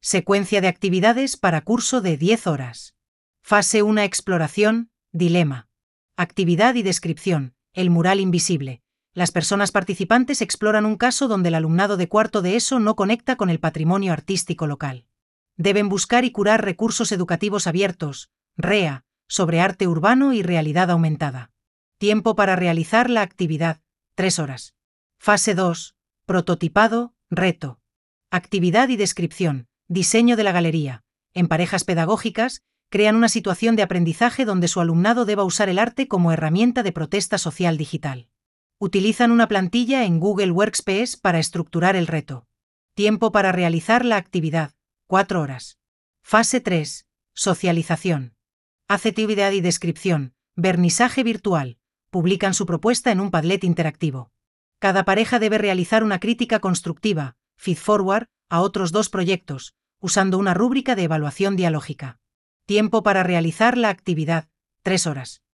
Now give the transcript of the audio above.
Secuencia de actividades para curso de 10 horas. Fase 1: exploración, dilema. Actividad y descripción, el mural invisible. Las personas participantes exploran un caso donde el alumnado de cuarto de ESO no conecta con el patrimonio artístico local. Deben buscar y curar recursos educativos abiertos, REA, sobre arte urbano y realidad aumentada. Tiempo para realizar la actividad: 3 horas. Fase 2: prototipado, reto. Actividad y descripción, diseño de la galería. En parejas pedagógicas, crean una situación de aprendizaje donde su alumnado deba usar el arte como herramienta de protesta social digital. Utilizan una plantilla en Google Workspace para estructurar el reto. Tiempo para realizar la actividad: 4 horas. Fase 3: socialización. Actividad y descripción, vernisaje virtual. Publican su propuesta en un Padlet interactivo. Cada pareja debe realizar una crítica constructiva, feedforward, a otros 2 proyectos, usando una rúbrica de evaluación dialógica. Tiempo para realizar la actividad: 3 horas.